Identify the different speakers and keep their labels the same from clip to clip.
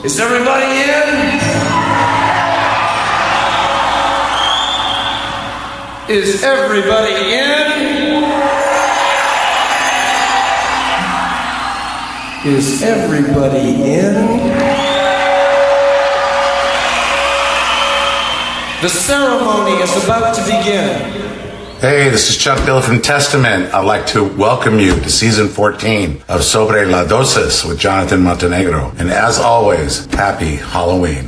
Speaker 1: Is everybody in? Is everybody in? Is everybody in? The ceremony is about to begin.
Speaker 2: Hey, this is Chuck Bill from Testament. I'd like to welcome you to season 14 of Sobre la Dosis with Jonathan Montenegro. And as always, happy Halloween.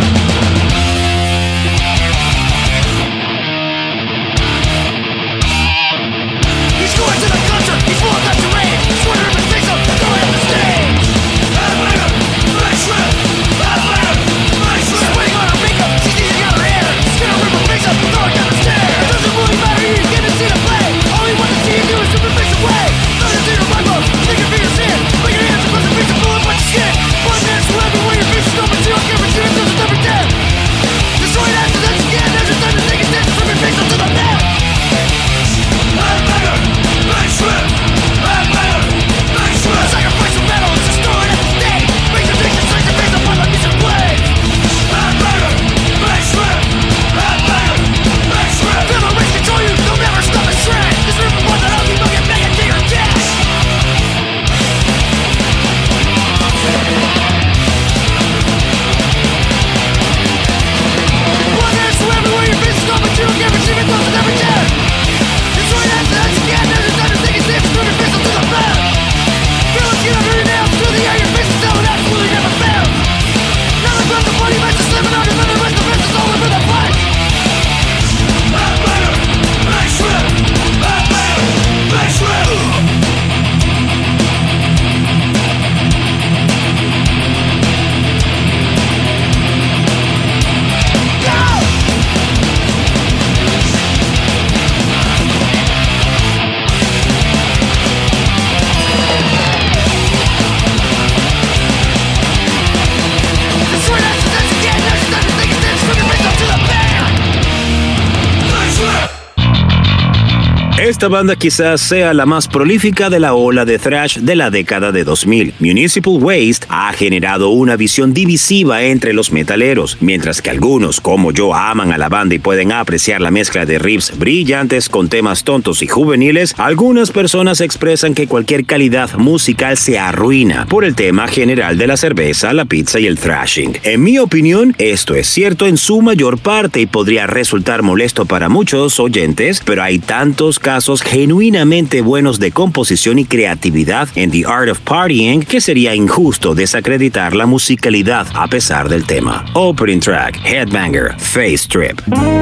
Speaker 3: Esta banda quizás sea la más prolífica de la ola de thrash de la década de 2000. Municipal Waste ha generado una visión divisiva entre los metaleros, mientras que algunos, como yo, aman a la banda y pueden apreciar la mezcla de riffs brillantes con temas tontos y juveniles. Algunas personas expresan que cualquier calidad musical se arruina por el tema general de la cerveza, la pizza y el thrashing. En mi opinión, esto es cierto en su mayor parte y podría resultar molesto para muchos oyentes, pero hay tantos casos genuinamente buenos de composición y creatividad en The Art of Partying que sería injusto desacreditar la musicalidad a pesar del tema. Opening track, Headbanger, Face Trip.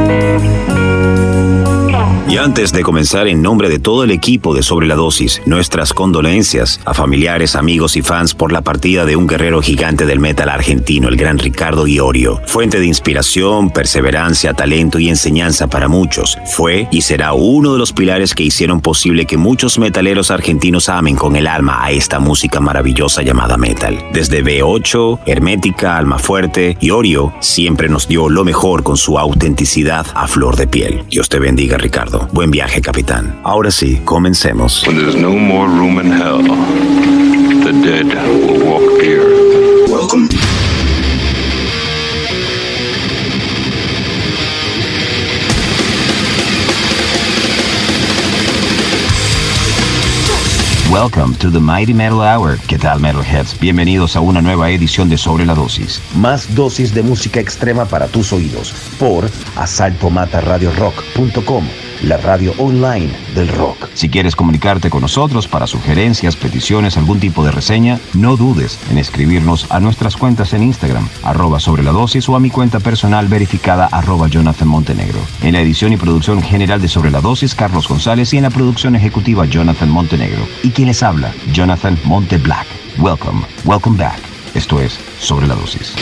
Speaker 3: Y antes de comenzar, en nombre de todo el equipo de Sobre la Dosis, nuestras condolencias a familiares, amigos y fans por la partida de un guerrero gigante del metal argentino, el gran Ricardo Iorio. Fuente de inspiración, perseverancia, talento y enseñanza para muchos. Fue y será uno de los pilares que hicieron posible que muchos metaleros argentinos amen con el alma a esta música maravillosa llamada metal. Desde B8, Hermética, Almafuerte, Iorio siempre nos dio lo mejor con su autenticidad a flor de piel. Dios te bendiga, Ricardo. Buen viaje, capitán. Ahora sí, comencemos.
Speaker 4: When there's no more room in hell, the dead will walk the earth.
Speaker 1: Welcome.
Speaker 5: Welcome to the Mighty Metal Hour. ¿Qué tal, Metalheads? Bienvenidos a una nueva edición de Sobre la Dosis. Más dosis de música extrema para tus oídos por asaltomataradiorock.com, la radio online del rock. Si quieres comunicarte con nosotros para sugerencias, peticiones, algún tipo de reseña, no dudes en escribirnos a nuestras cuentas en Instagram, @sobreladosis, o a mi cuenta personal verificada, @Jonathan Montenegro. En la edición y producción general de Sobre la Dosis, Carlos González, y en la producción ejecutiva, Jonathan Montenegro. Y quien les habla, Jonathan Monte Black. Welcome back. Esto es Sobre la Dosis.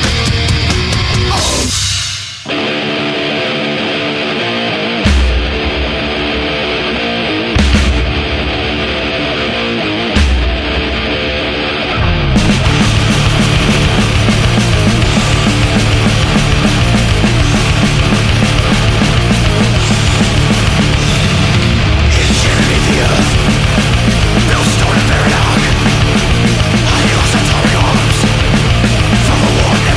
Speaker 6: From the war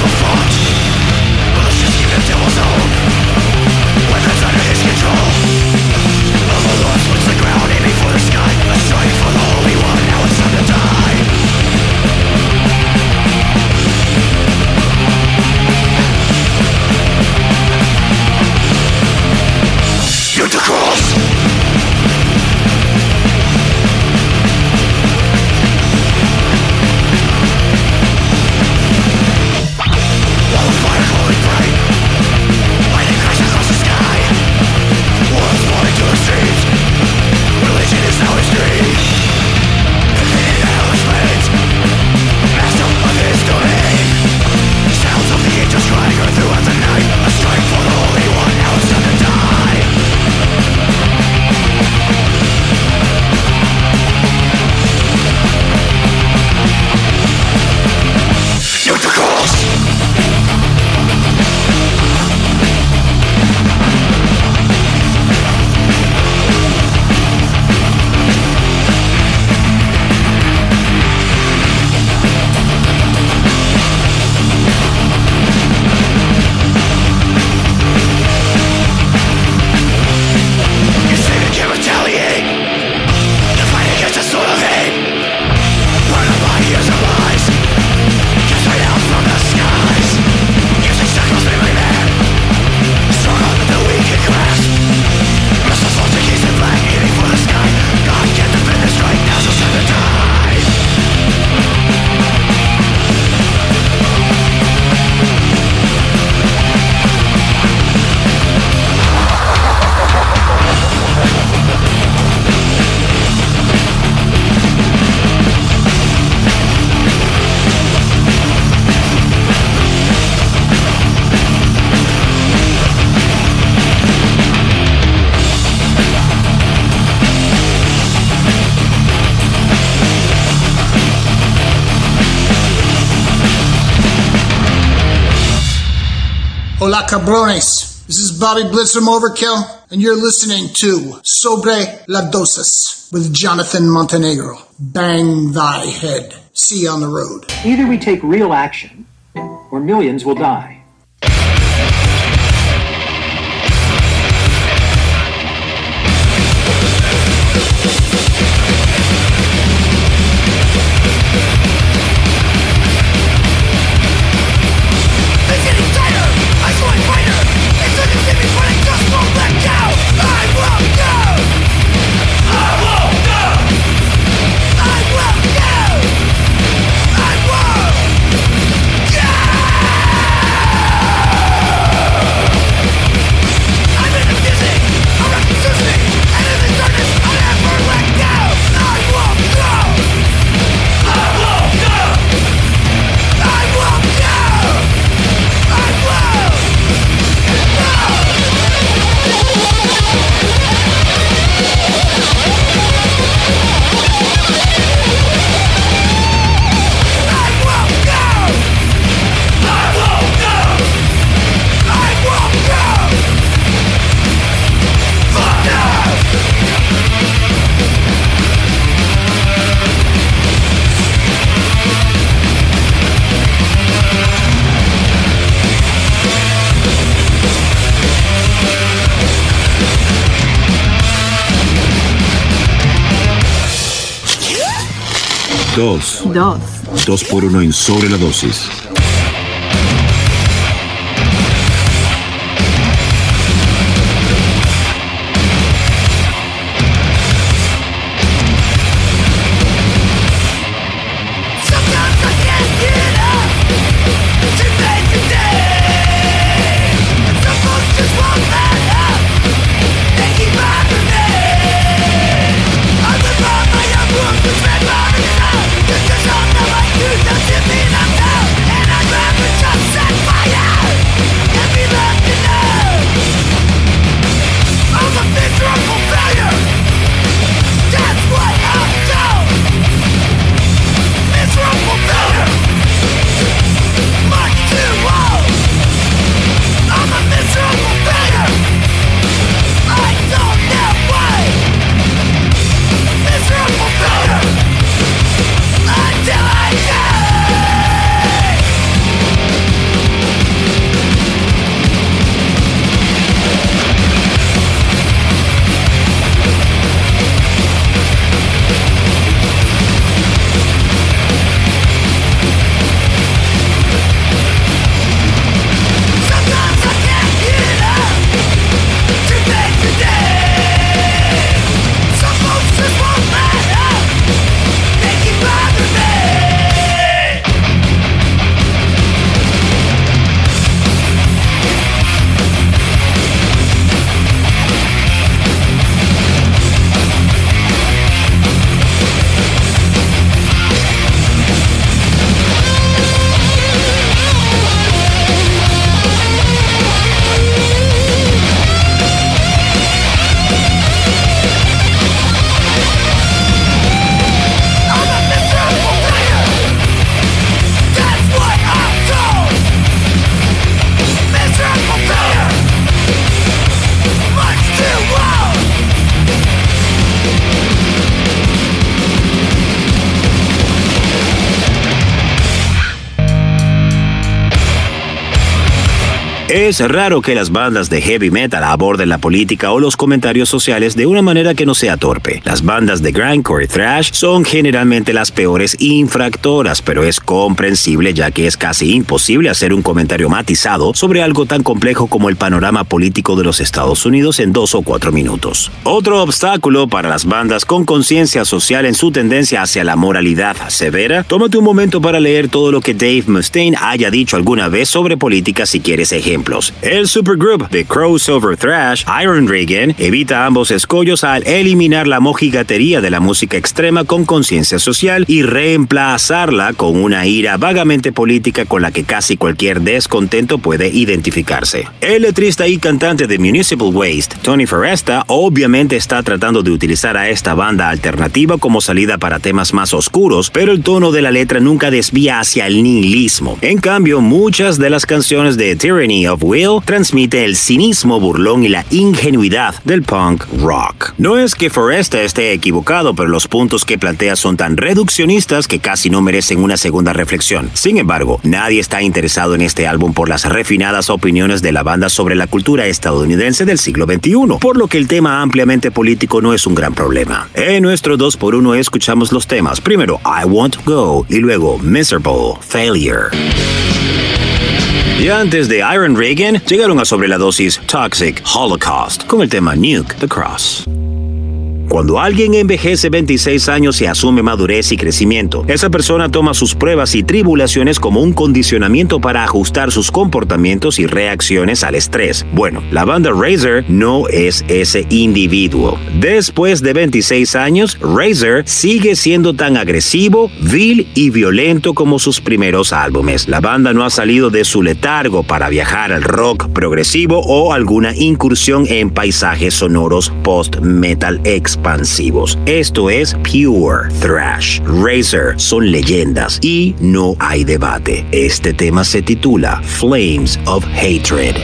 Speaker 6: Hola cabrones, this is Bobby Blitz from Overkill, and you're listening to Sobre las Dosas with Jonathan Montenegro. Bang thy head. See you on the road.
Speaker 7: Either we take real action, or millions will die.
Speaker 3: Dos por uno en Sobre la Dosis. Es raro que las bandas de heavy metal aborden la política o los comentarios sociales de una manera que no sea torpe. Las bandas de grindcore y thrash son generalmente las peores infractoras, pero es comprensible ya que es casi imposible hacer un comentario matizado sobre algo tan complejo como el panorama político de los Estados Unidos en 2 o 4 minutos. Otro obstáculo para las bandas con conciencia social en su tendencia hacia la moralidad severa. Tómate un momento para leer todo lo que Dave Mustaine haya dicho alguna vez sobre política si quieres ejemplos. El supergroup de crossover thrash Iron Reagan evita ambos escollos al eliminar la mojigatería de la música extrema con conciencia social y reemplazarla con una ira vagamente política con la que casi cualquier descontento puede identificarse. El letrista y cantante de Municipal Waste, Tony Foresta, obviamente está tratando de utilizar a esta banda alternativa como salida para temas más oscuros, pero el tono de la letra nunca desvía hacia el nihilismo. En cambio, muchas de las canciones de Tyranny of of Will transmite el cinismo burlón y la ingenuidad del punk rock. No es que Foresta esté equivocado, pero los puntos que plantea son tan reduccionistas que casi no merecen una segunda reflexión. Sin embargo, nadie está interesado en este álbum por las refinadas opiniones de la banda sobre la cultura estadounidense del siglo XXI, por lo que el tema ampliamente político no es un gran problema. En nuestro 2x1 escuchamos los temas. Primero, I Want to Go y luego Miserable Failure. Y antes de Iron Reagan, llegaron a Sobre la Dosis Toxic Holocaust con el tema Nuke the Cross. Cuando alguien envejece 26 años y asume madurez y crecimiento, esa persona toma sus pruebas y tribulaciones como un condicionamiento para ajustar sus comportamientos y reacciones al estrés. Bueno, la banda Razor no es ese individuo. Después de 26 años, Razor sigue siendo tan agresivo, vil y violento como sus primeros álbumes. La banda no ha salido de su letargo para viajar al rock progresivo o alguna incursión en paisajes sonoros post-metal expansivos. Esto es pure thrash. Razor son leyendas y no hay debate. Este tema se titula Flames of Hatred.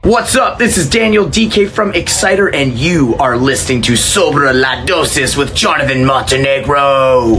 Speaker 8: What's up? This is Daniel DK from Exciter, and you are listening to Sobre la Dosis with Jonathan Montenegro.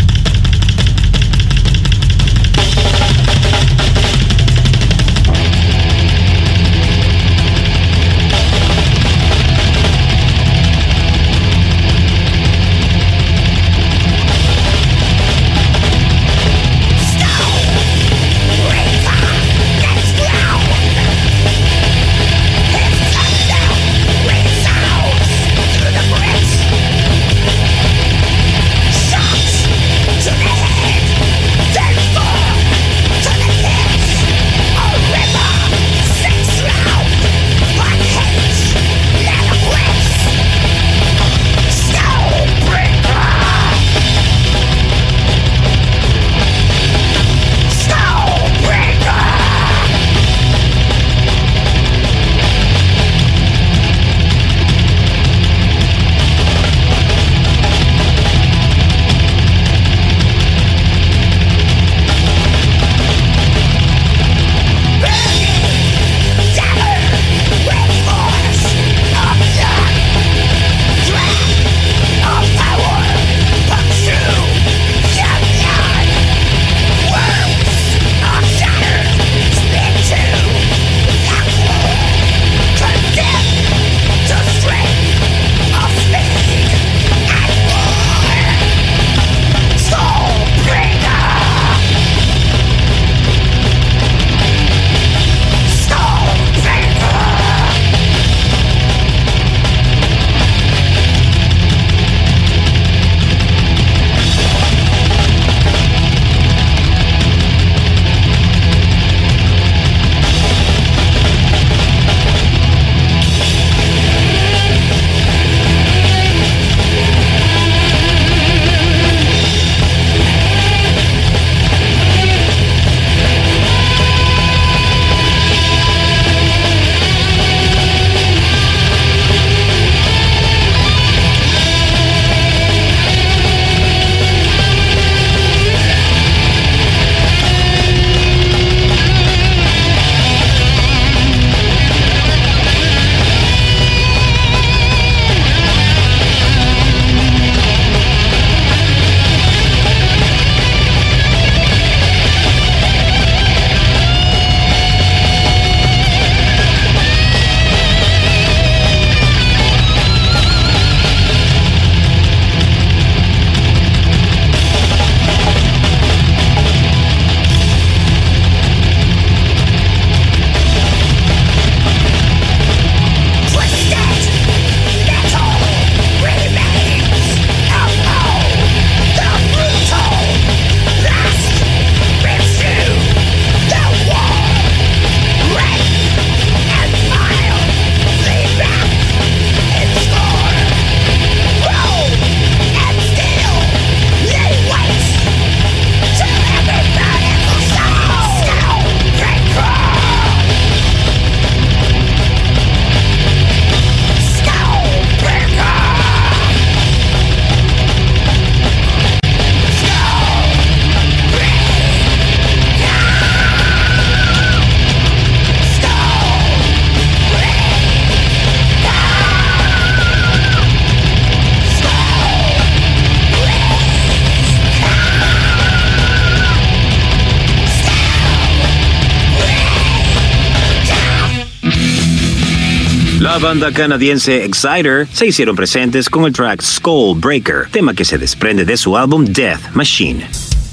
Speaker 3: La banda canadiense Exciter se hicieron presentes con el track Skull Breaker, tema que se desprende de su álbum Death Machine.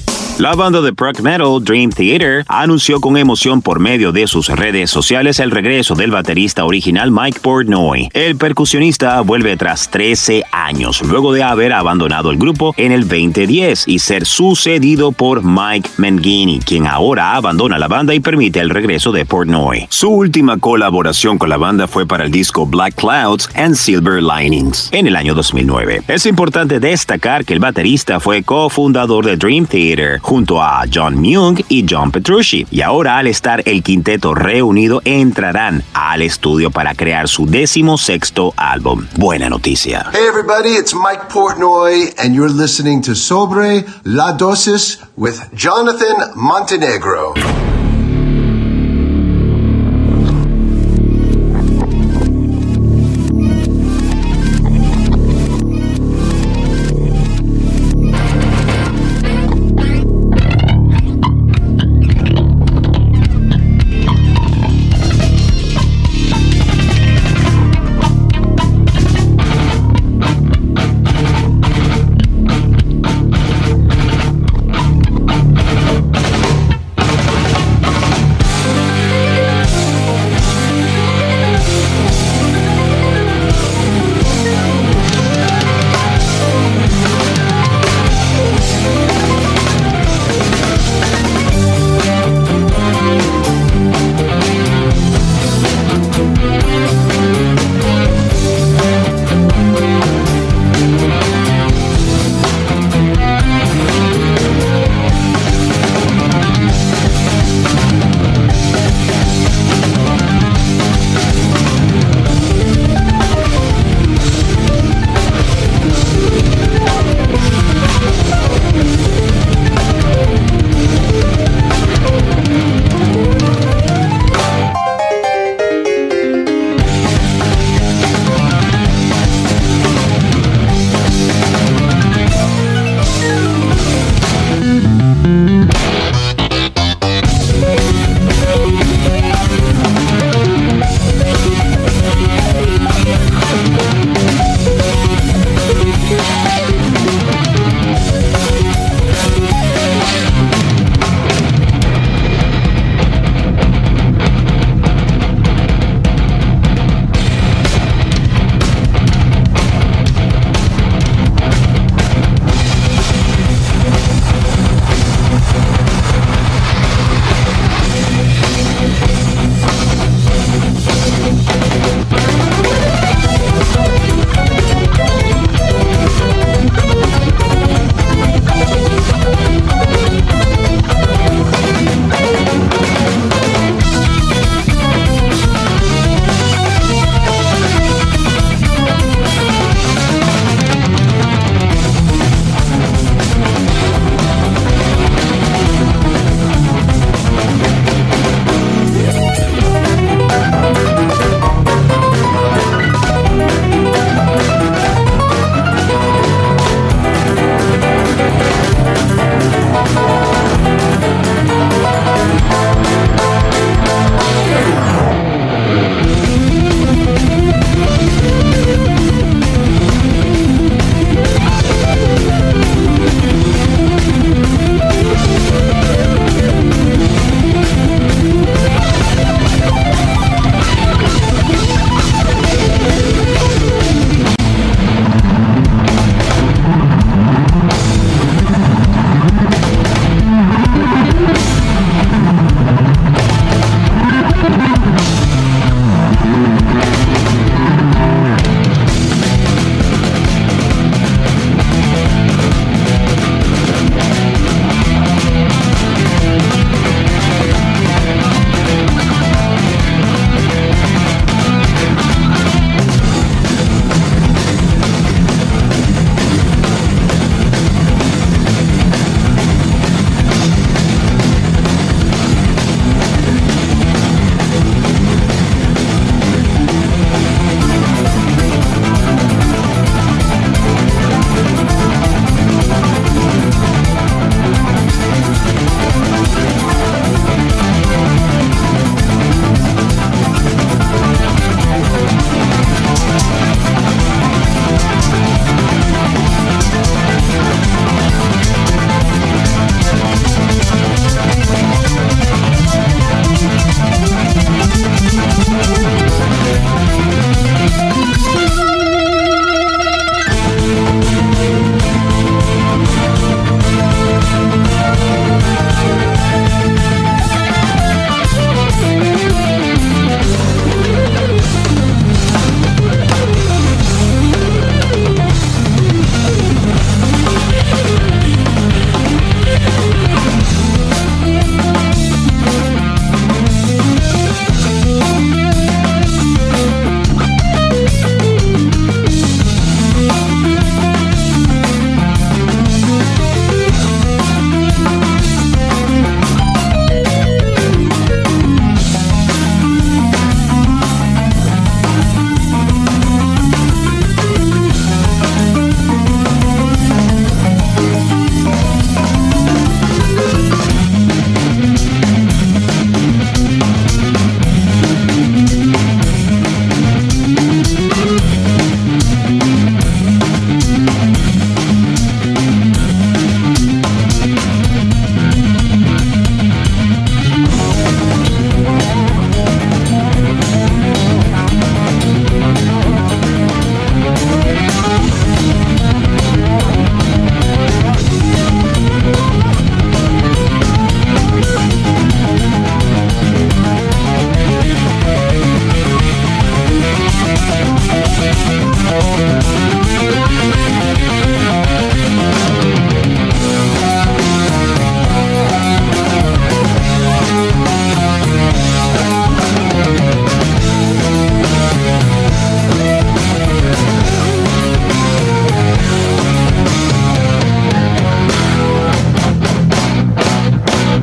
Speaker 3: La banda de prog metal Dream Theater anunció con emoción por medio de sus redes sociales el regreso del baterista original Mike Portnoy. El percusionista vuelve tras 13 años, luego de haber abandonado el grupo en el 2010 y ser sucedido por Mike Mangini, quien ahora abandona la banda y permite el regreso de Portnoy. Su última colaboración con la banda fue para el disco Black Clouds and Silver Linings en el año 2009. Es importante destacar que el baterista fue cofundador de Dream Theater junto a John Myung y John Petrucci, y ahora al estar el quinteto reunido entrarán al estudio para crear su 16º álbum. Buena noticia.
Speaker 9: Hey everybody, it's Mike Portnoy and you're listening to Sobre la Dosis with Jonathan Montenegro.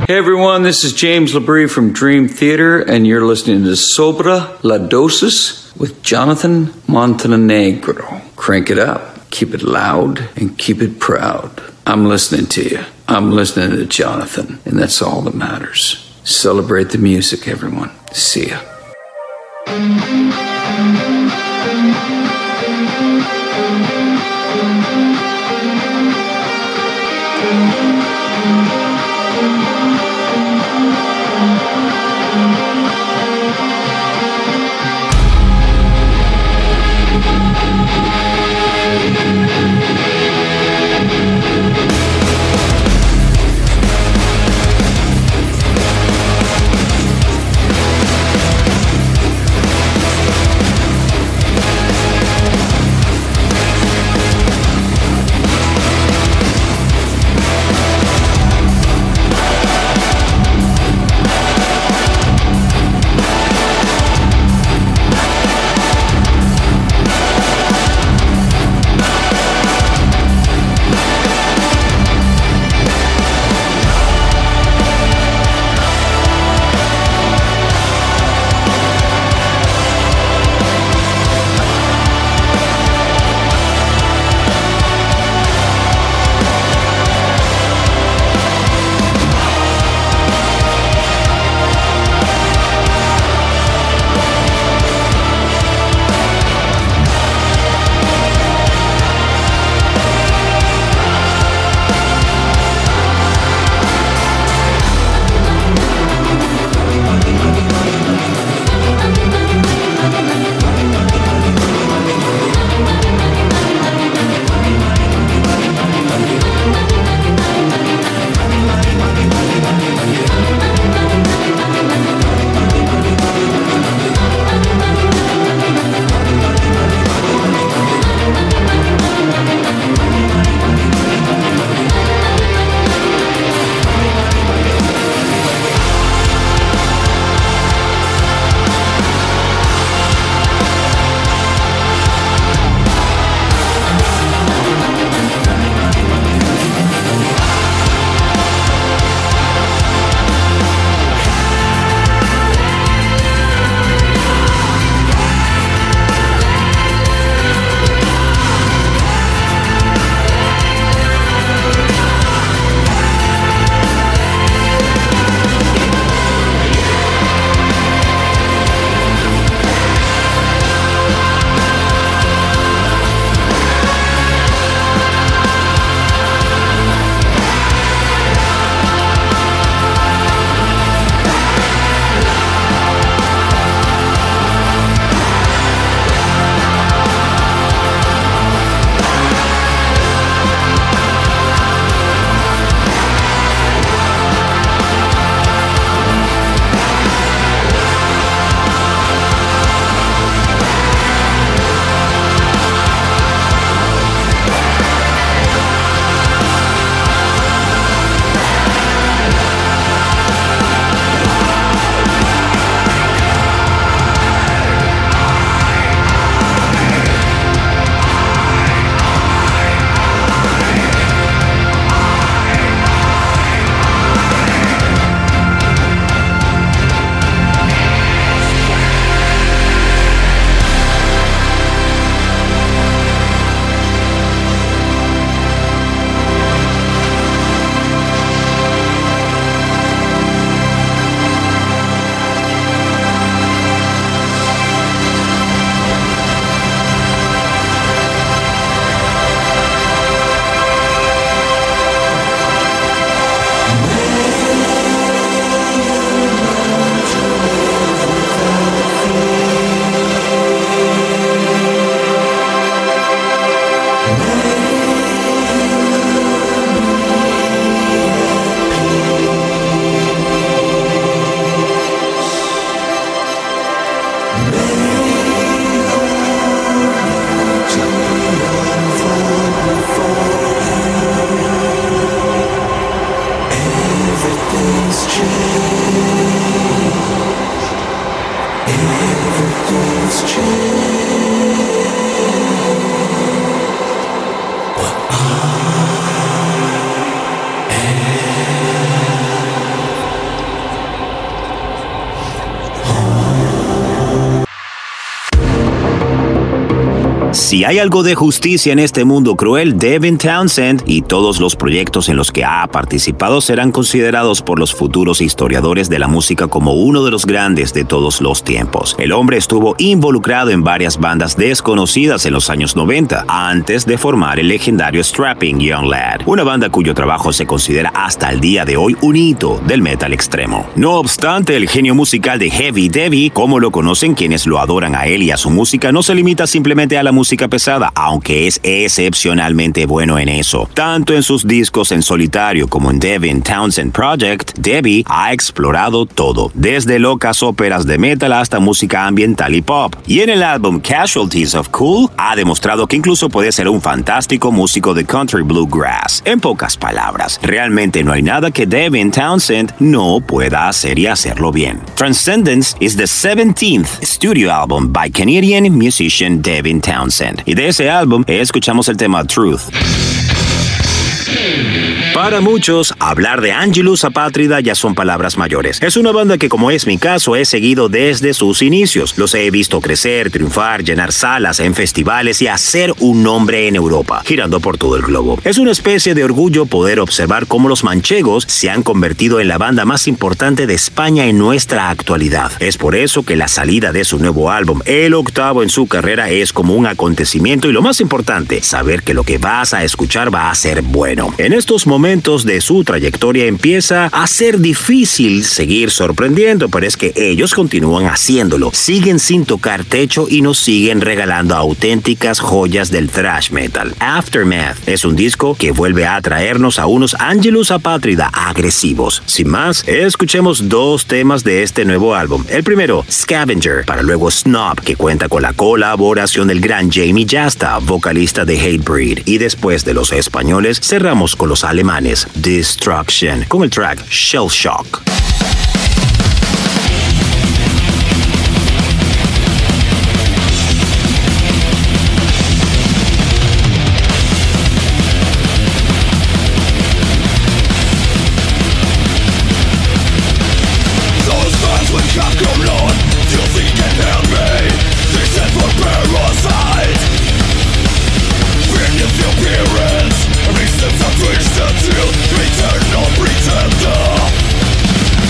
Speaker 10: Hey everyone, this is James Labrie from Dream Theater, and you're listening to Sobre La Dosis with Jonathan Montenegro. Crank it up, keep it loud, and keep it proud. I'm listening to you. I'm listening to Jonathan, and that's all that matters. Celebrate the music, everyone. See ya.
Speaker 3: Si hay algo de justicia en este mundo cruel, Devin Townsend y todos los proyectos en los que ha participado serán considerados por los futuros historiadores de la música como uno de los grandes de todos los tiempos. El hombre estuvo involucrado en varias bandas desconocidas en los años 90, antes de formar el legendario Strapping Young Lad, una banda cuyo trabajo se considera hasta el día de hoy un hito del metal extremo. No obstante, el genio musical de Heavy Devi, como lo conocen quienes lo adoran a él y a su música, no se limita simplemente a la música pesada, aunque es excepcionalmente bueno en eso. Tanto en sus discos en solitario como en Devin Townsend Project, Devi ha explorado todo, desde locas óperas de metal hasta música ambiental y pop. Y en el álbum Casualties of Cool ha demostrado que incluso puede ser un fantástico músico de country bluegrass. En pocas palabras, realmente no hay nada que Devin Townsend no pueda hacer y hacerlo bien. Transcendence is the 17th studio album by Canadian musician Devin Townsend. Y de ese álbum escuchamos el tema Truth. Para muchos, hablar de Angelus Apátrida ya son palabras mayores. Es una banda que, como es mi caso, he seguido desde sus inicios. Los he visto crecer, triunfar, llenar salas en festivales y hacer un nombre en Europa, girando por todo el globo. Es una especie de orgullo poder observar cómo los manchegos se han convertido en la banda más importante de España en nuestra actualidad. Es por eso que la salida de su nuevo álbum, el 8º en su carrera, es como un acontecimiento y lo más importante, saber que lo que vas a escuchar va a ser bueno. En estos momentos de su trayectoria empieza a ser difícil seguir sorprendiendo, pero es que ellos continúan haciéndolo, siguen sin tocar techo y nos siguen regalando auténticas joyas del thrash metal. Aftermath es un disco que vuelve a traernos a unos Angelus Apátrida agresivos. Sin más, escuchemos dos temas de este nuevo álbum. El primero, Scavenger, para luego Snob, que cuenta con la colaboración del gran Jamie Jasta, vocalista de Hatebreed. Y después de los españoles, cerramos con los alemanes Destruction, con el track Shell Shock.
Speaker 11: Pretender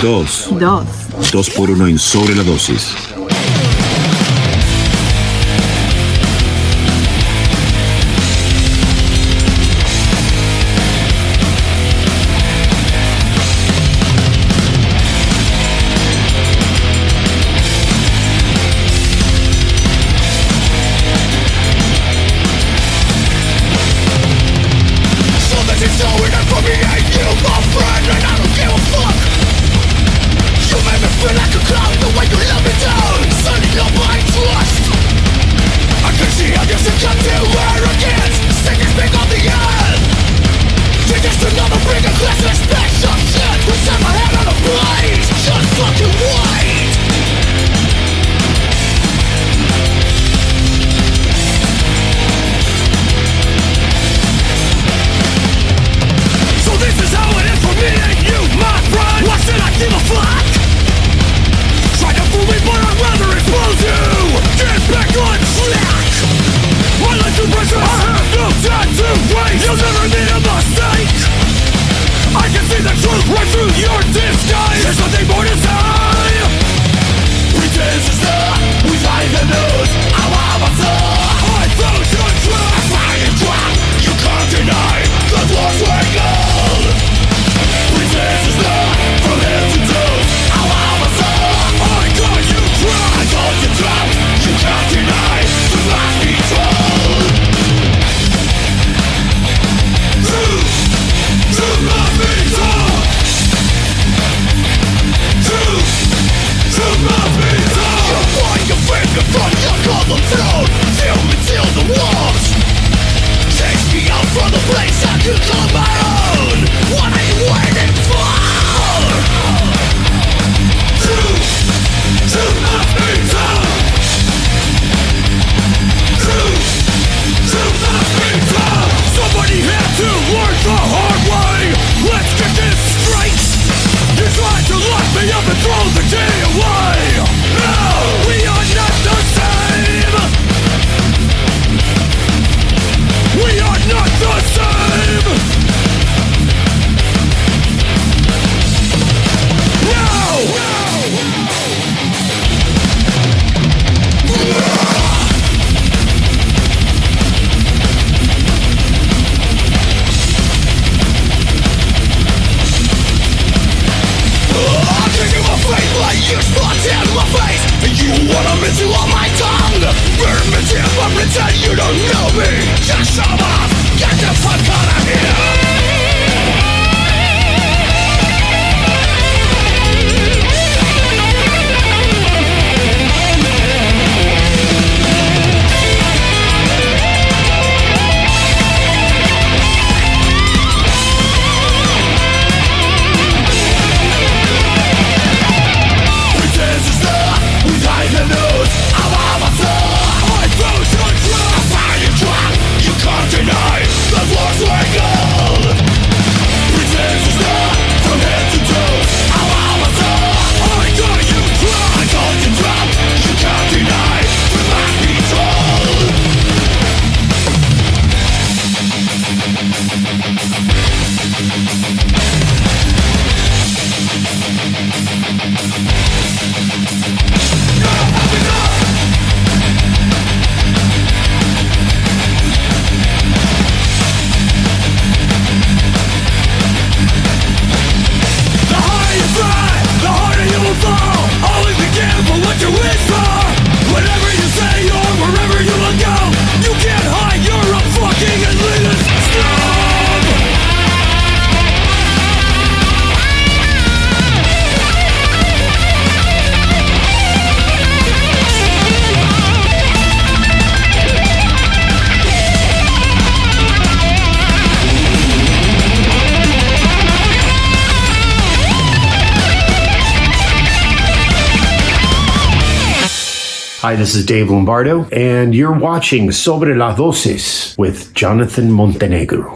Speaker 3: Dos. 2 por 1 en Sobre la Dosis.
Speaker 11: Hi, this is Dave Lombardo, and you're watching Sobre la Dosis with Jonathan Montenegro.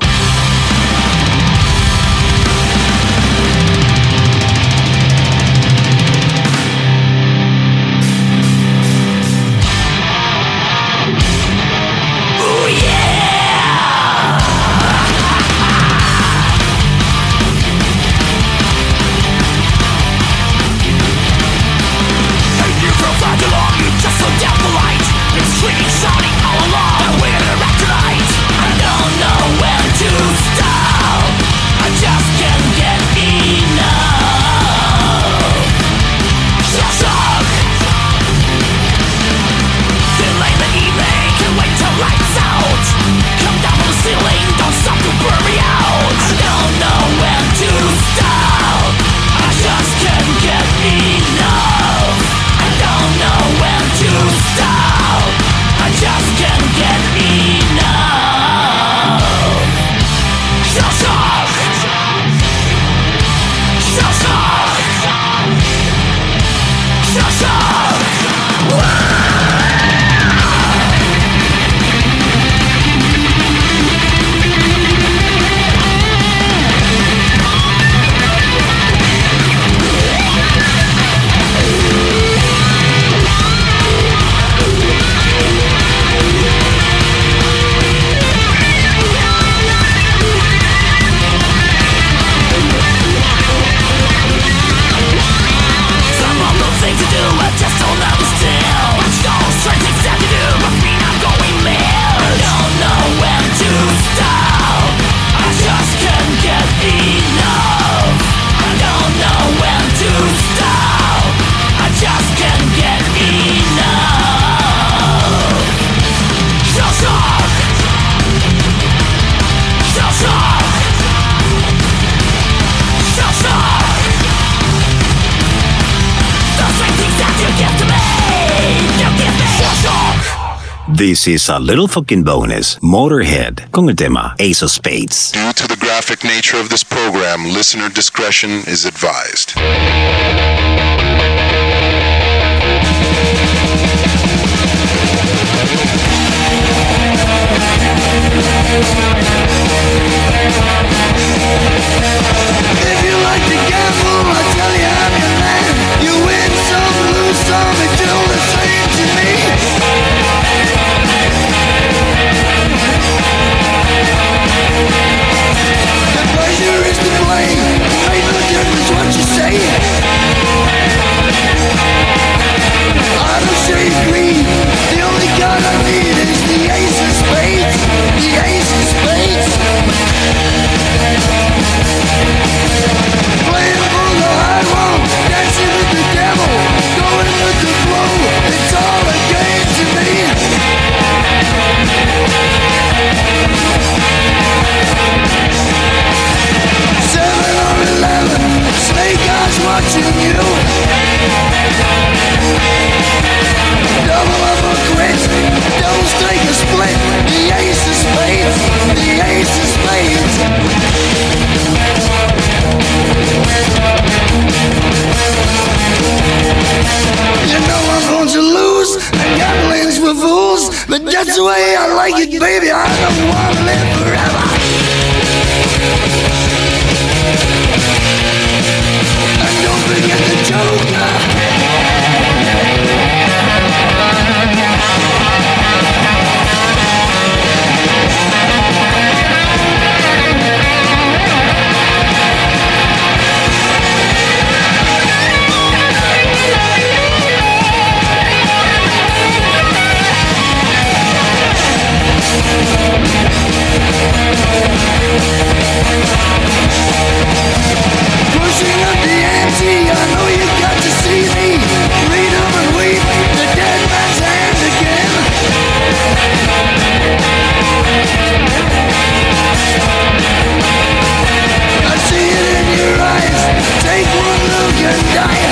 Speaker 3: This is a little fucking bonus. Motorhead con el tema Ace of Spades.
Speaker 12: Due to the graphic nature of this program, listener discretion is advised.
Speaker 13: If you like to gamble, I tell you I'm your man. You win some, lose some, it's all the same to me. The pleasure is to play, ain't no difference what you say. I don't shade green, the only card I need is the ace of spades. The ace of spades. Playing for the high wall, dancing with the devil, going with the flow, it's all a game to me. 7 or 11, snake eyes watching you. Double up or quit, doubles take a split. The ace of spades, the ace of spades. You know I'm going to lose, and gambling's for fools, but that's the way I like it, baby. I don't want to live forever. And don't forget the Joker. Pushing up the ante, I know you got to see me. Read 'em and weep, the dead man's hand again. I see it in your eyes, take one look and die.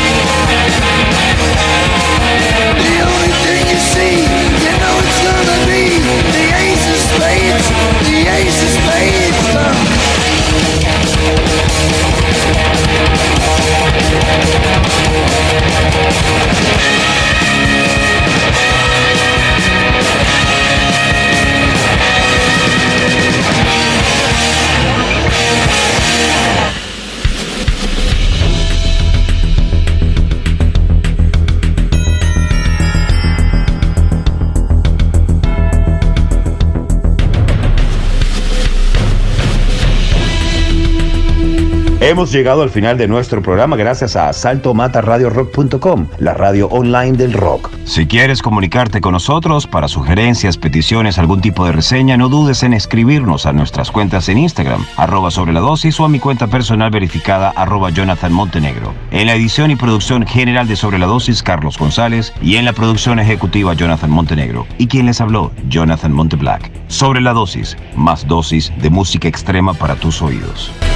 Speaker 13: The only thing you see, you know it's gonna be the ace of spades, the ace of spades.
Speaker 5: Hemos llegado al final de nuestro programa gracias a asaltomataradiorock.com, la radio online del rock. Si quieres comunicarte con nosotros para sugerencias, peticiones, algún tipo de reseña, no dudes en escribirnos a nuestras cuentas en Instagram, @sobreladosis, o a mi cuenta personal verificada, @Jonathan Montenegro. En la edición y producción general de Sobre la Dosis, Carlos González, y en la producción ejecutiva, Jonathan Montenegro. Y quien les habló, Jonathan Monteblack. Sobre la Dosis, más dosis de música extrema para tus oídos.